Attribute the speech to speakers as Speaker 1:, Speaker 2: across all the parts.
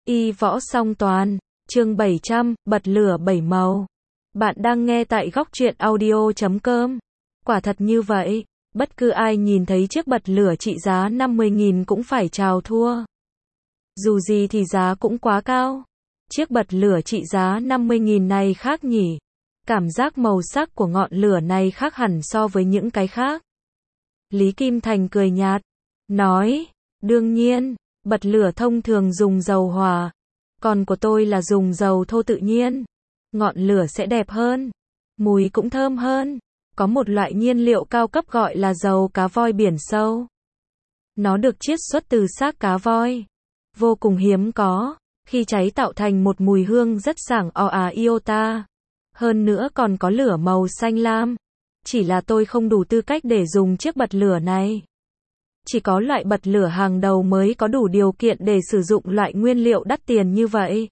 Speaker 1: Y võ song toàn, chương 700, bật lửa 7 màu. Bạn đang nghe tại góc truyện audio.com. Quả thật như vậy, bất cứ ai nhìn thấy chiếc bật lửa trị giá 50.000 cũng phải chào thua. Dù gì thì giá cũng quá cao. Chiếc bật lửa trị giá 50.000 này khác nhỉ? Cảm giác màu sắc của ngọn lửa này khác hẳn so với những cái khác. Lý Kim Thành cười nhạt, nói, đương nhiên, bật lửa thông thường dùng dầu hỏa, còn của tôi là dùng dầu thô tự nhiên. Ngọn lửa sẽ đẹp hơn, mùi cũng thơm hơn. Có một loại nhiên liệu cao cấp gọi là dầu cá voi biển sâu. Nó được chiết xuất từ xác cá voi, vô cùng hiếm có, khi cháy tạo thành một mùi hương rất sảng iota. Hơn nữa còn có lửa màu xanh lam. Chỉ là tôi không đủ tư cách để dùng chiếc bật lửa này. Chỉ có loại bật lửa hàng đầu mới có đủ điều kiện để sử dụng loại nguyên liệu đắt tiền như vậy.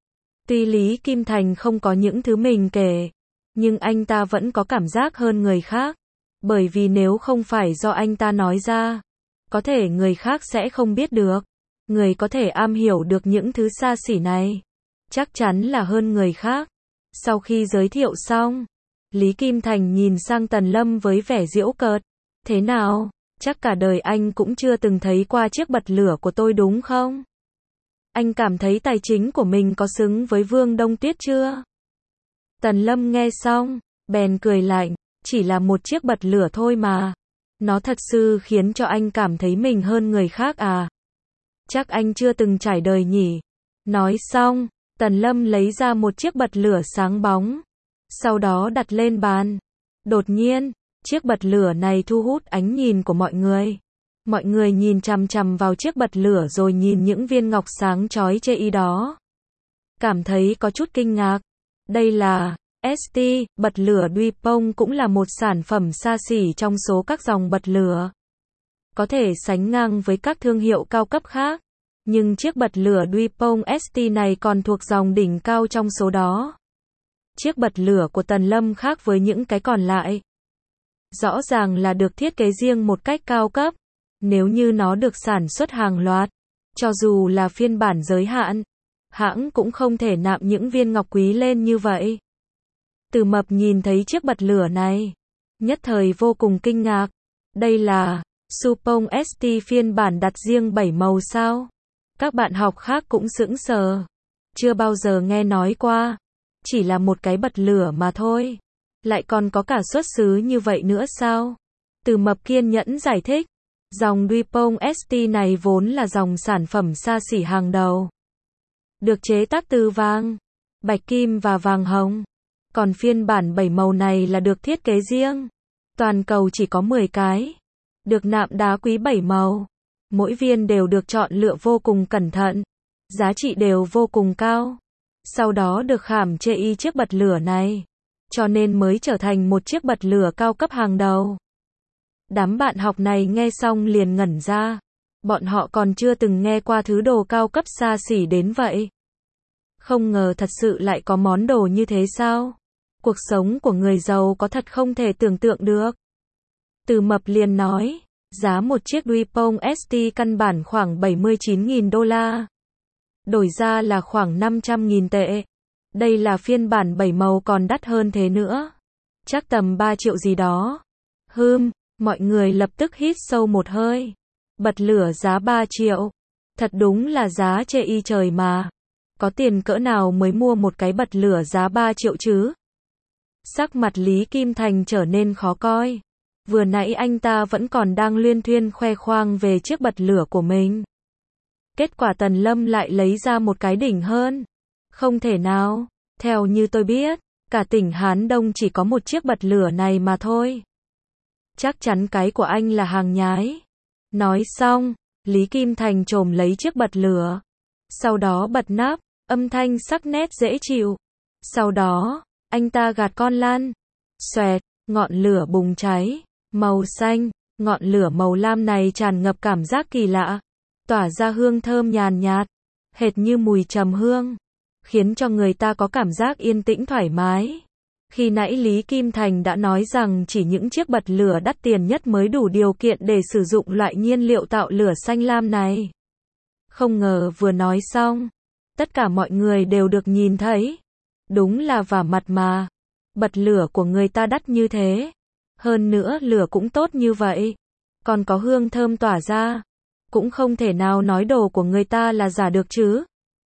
Speaker 1: Tuy Lý Kim Thành không có những thứ mình kể, nhưng anh ta vẫn có cảm giác hơn người khác. Bởi vì nếu không phải do anh ta nói ra, có thể người khác sẽ không biết được. Người có thể am hiểu được những thứ xa xỉ này, chắc chắn là hơn người khác. Sau khi giới thiệu xong, Lý Kim Thành nhìn sang Tần Lâm với vẻ giễu cợt. Thế nào, chắc cả đời anh cũng chưa từng thấy qua chiếc bật lửa của tôi đúng không? Anh cảm thấy tài chính của mình có xứng với Vương Đông Tuyết chưa? Tần Lâm nghe xong, bèn cười lạnh, chỉ là một chiếc bật lửa thôi mà. Nó thật sự khiến cho anh cảm thấy mình hơn người khác à? Chắc anh chưa từng trải đời nhỉ? Nói xong, Tần Lâm lấy ra một chiếc bật lửa sáng bóng, sau đó đặt lên bàn. Đột nhiên, chiếc bật lửa này thu hút ánh nhìn của mọi người. Mọi người nhìn chằm chằm vào chiếc bật lửa rồi nhìn những viên ngọc sáng chói chê y đó. Cảm thấy có chút kinh ngạc. Đây là ST, bật lửa Dupont cũng là một sản phẩm xa xỉ trong số các dòng bật lửa. Có thể sánh ngang với các thương hiệu cao cấp khác. Nhưng chiếc bật lửa Dupont ST này còn thuộc dòng đỉnh cao trong số đó. Chiếc bật lửa của Tần Lâm khác với những cái còn lại. Rõ ràng là được thiết kế riêng một cách cao cấp. Nếu như nó được sản xuất hàng loạt, cho dù là phiên bản giới hạn, hãng cũng không thể nạm những viên ngọc quý lên như vậy. Từ Mập nhìn thấy chiếc bật lửa này, nhất thời vô cùng kinh ngạc. Đây là Dupont ST phiên bản đặt riêng 7 màu sao? Các bạn học khác cũng sững sờ. Chưa bao giờ nghe nói qua. Chỉ là một cái bật lửa mà thôi. Lại còn có cả xuất xứ như vậy nữa sao? Từ Mập kiên nhẫn giải thích. Dòng Dupont ST này vốn là dòng sản phẩm xa xỉ hàng đầu. Được chế tác từ vàng, bạch kim và vàng hồng. Còn phiên bản 7 màu này là được thiết kế riêng. Toàn cầu chỉ có 10 cái. Được nạm đá quý 7 màu. Mỗi viên đều được chọn lựa vô cùng cẩn thận. Giá trị đều vô cùng cao. Sau đó được khảm chê y chiếc bật lửa này. Cho nên mới trở thành một chiếc bật lửa cao cấp hàng đầu. Đám bạn học này nghe xong liền ngẩn ra. Bọn họ còn chưa từng nghe qua thứ đồ cao cấp xa xỉ đến vậy. Không ngờ thật sự lại có món đồ như thế sao? Cuộc sống của người giàu có thật không thể tưởng tượng được. Từ Mập liền nói, giá một chiếc Dupont ST căn bản khoảng 79.000 đô la. Đổi ra là khoảng 500.000 tệ. Đây là phiên bản 7 màu còn đắt hơn thế nữa. Chắc tầm 3 triệu gì đó. Mọi người lập tức hít sâu một hơi. Bật lửa giá 3 triệu. Thật đúng là giá chê y trời mà. Có tiền cỡ nào mới mua một cái bật lửa giá 3 triệu chứ? Sắc mặt Lý Kim Thành trở nên khó coi. Vừa nãy anh ta vẫn còn đang luyên thuyên khoe khoang về chiếc bật lửa của mình. Kết quả Tần Lâm lại lấy ra một cái đỉnh hơn. Không thể nào, theo như tôi biết, cả tỉnh Hán Đông chỉ có một chiếc bật lửa này mà thôi. Chắc chắn cái của anh là hàng nhái. Nói xong, Lý Kim Thành chồm lấy chiếc bật lửa. Sau đó bật nắp, âm thanh sắc nét dễ chịu. Sau đó, anh ta gạt con lan. Xoẹt, ngọn lửa bùng cháy. Màu xanh, ngọn lửa màu lam này tràn ngập cảm giác kỳ lạ. Tỏa ra hương thơm nhàn nhạt, hệt như mùi trầm hương. Khiến cho người ta có cảm giác yên tĩnh thoải mái. Khi nãy Lý Kim Thành đã nói rằng chỉ những chiếc bật lửa đắt tiền nhất mới đủ điều kiện để sử dụng loại nhiên liệu tạo lửa xanh lam này. Không ngờ vừa nói xong, Tất cả mọi người đều được nhìn thấy. Đúng là vả mặt mà. Bật lửa của người ta đắt như thế. Hơn nữa lửa cũng tốt như vậy. Còn có hương thơm tỏa ra. Cũng không thể nào nói đồ của người ta là giả được chứ.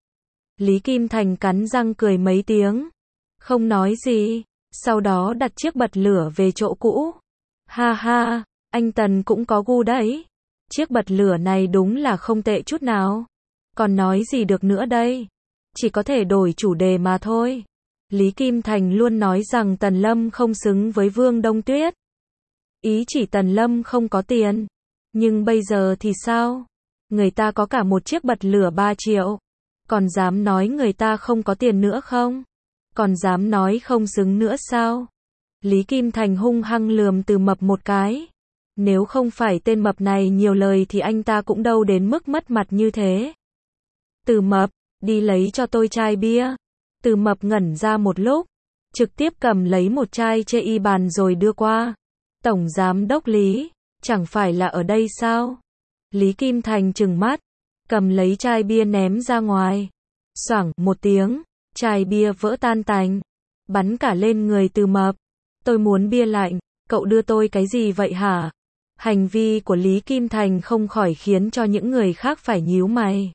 Speaker 1: Lý Kim Thành cắn răng cười mấy tiếng. Không nói gì. Sau đó đặt chiếc bật lửa về chỗ cũ. Ha ha, anh Tần cũng có gu đấy. Chiếc bật lửa này đúng là không tệ chút nào. Còn nói gì được nữa đây? Chỉ có thể đổi chủ đề mà thôi. Lý Kim Thành luôn nói rằng Tần Lâm không xứng với Vương Đông Tuyết. Ý chỉ Tần Lâm không có tiền. Nhưng bây giờ thì sao? Người ta có cả một chiếc bật lửa 3 triệu. Còn dám nói người ta không có tiền nữa không? Còn dám nói không xứng nữa sao? Lý Kim Thành hung hăng lườm Từ Mập một cái. Nếu không phải tên mập này nhiều lời thì anh ta cũng đâu đến mức mất mặt như thế. Từ Mập, đi lấy cho tôi chai bia. Từ Mập ngẩn ra một lúc, trực tiếp cầm lấy một chai chê y bàn rồi đưa qua. Tổng giám đốc Lý, chẳng phải là ở đây sao? Lý Kim Thành trừng mắt, cầm lấy chai bia ném ra ngoài. Xoảng một tiếng, chai bia vỡ tan tành, bắn cả lên người Từ Mập. Tôi muốn bia lạnh, cậu đưa tôi cái gì vậy hả? Hành vi của Lý Kim Thành không khỏi khiến cho những người khác phải nhíu mày.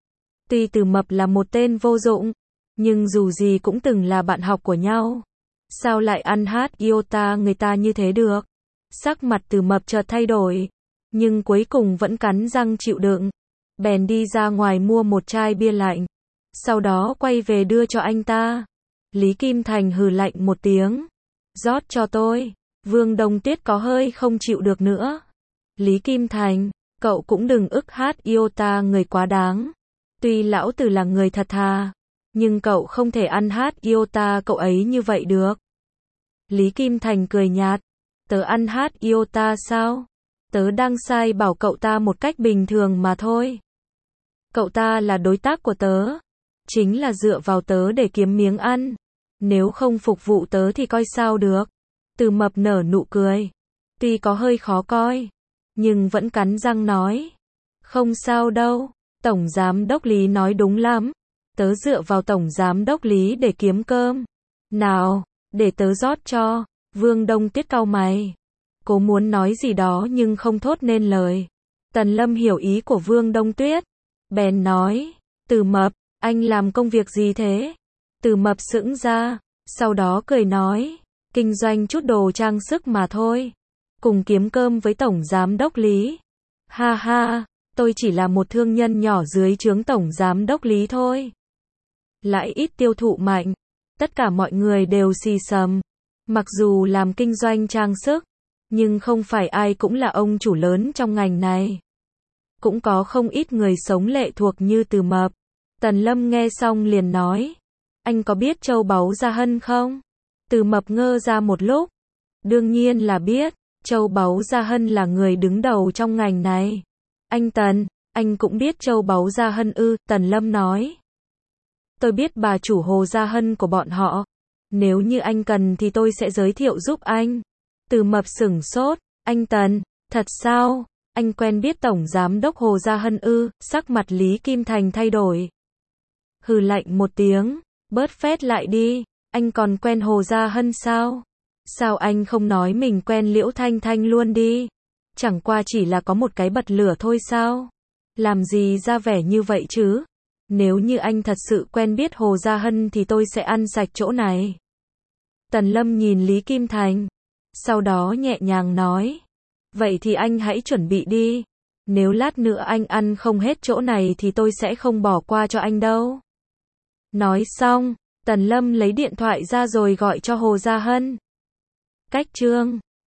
Speaker 1: Tuy Từ Mập là một tên vô dụng, nhưng dù gì cũng từng là bạn học của nhau. Sao lại ăn hát iota người ta như thế được? Sắc mặt Từ Mập chợt thay đổi, nhưng cuối cùng vẫn cắn răng chịu đựng. Bèn đi ra ngoài mua một chai bia lạnh, sau đó quay về đưa cho anh ta. Lý Kim Thành hừ lạnh một tiếng. Rót cho tôi. Vương Đông Tuyết có hơi không chịu được nữa. Lý Kim Thành, cậu cũng đừng ức hát iota người quá đáng. Tuy lão tử là người thật thà, nhưng cậu không thể ăn hát iota cậu ấy như vậy được. Lý Kim Thành cười nhạt. Tớ ăn hát iota sao? Tớ đang sai bảo cậu ta một cách bình thường mà thôi. Cậu ta là đối tác của tớ. Chính là dựa vào tớ để kiếm miếng ăn. Nếu không phục vụ tớ thì coi sao được. Từ Mập nở nụ cười. Tuy có hơi khó coi, nhưng vẫn cắn răng nói. Không sao đâu, Tổng Giám đốc Lý nói đúng lắm. Tớ dựa vào Tổng Giám đốc Lý để kiếm cơm. Nào, để tớ rót cho. Vương Đông Tuyết cau mày. Cố muốn nói gì đó nhưng không thốt nên lời. Tần Lâm hiểu ý của Vương Đông Tuyết. Bèn nói. Từ Mập, anh làm công việc gì thế? Từ Mập sững ra, sau đó cười nói. Kinh doanh chút đồ trang sức mà thôi. Cùng kiếm cơm với Tổng Giám đốc Lý. Ha ha, tôi chỉ là một thương nhân nhỏ dưới trướng Tổng Giám đốc Lý thôi. Lại ít tiêu thụ mạnh. Tất cả mọi người đều xì xầm. Mặc dù làm kinh doanh trang sức, nhưng không phải ai cũng là ông chủ lớn trong ngành này. Cũng có không ít người sống lệ thuộc như Từ Mập. Tần Lâm nghe xong liền nói. Anh có biết Châu Báu Gia Hân không? Từ Mập ngơ ra một lúc. Đương nhiên là biết. Châu Báu Gia Hân là người đứng đầu trong ngành này. Anh Tần, anh cũng biết Châu Báu Gia Hân ư? Tần Lâm nói. Tôi biết bà chủ Hồ Gia Hân của bọn họ. Nếu như anh cần thì tôi sẽ giới thiệu giúp anh. Từ Mập sửng sốt. Anh Tần, thật sao? Anh quen biết Tổng Giám đốc Hồ Gia Hân ư? Sắc mặt Lý Kim Thành thay đổi. Hừ lạnh một tiếng. Bớt phét lại đi. Anh còn quen Hồ Gia Hân sao? Sao anh không nói mình quen Liễu Thanh Thanh luôn đi? Chẳng qua chỉ là có một cái bật lửa thôi sao? Làm gì ra vẻ như vậy chứ? Nếu như anh thật sự quen biết Hồ Gia Hân thì tôi sẽ ăn sạch chỗ này. Tần Lâm nhìn Lý Kim Thành. Sau đó nhẹ nhàng nói. Vậy thì anh hãy chuẩn bị đi. Nếu lát nữa anh ăn không hết chỗ này thì tôi sẽ không bỏ qua cho anh đâu. Nói xong, Tần Lâm lấy điện thoại ra rồi gọi cho Hồ Gia Hân. Cách chương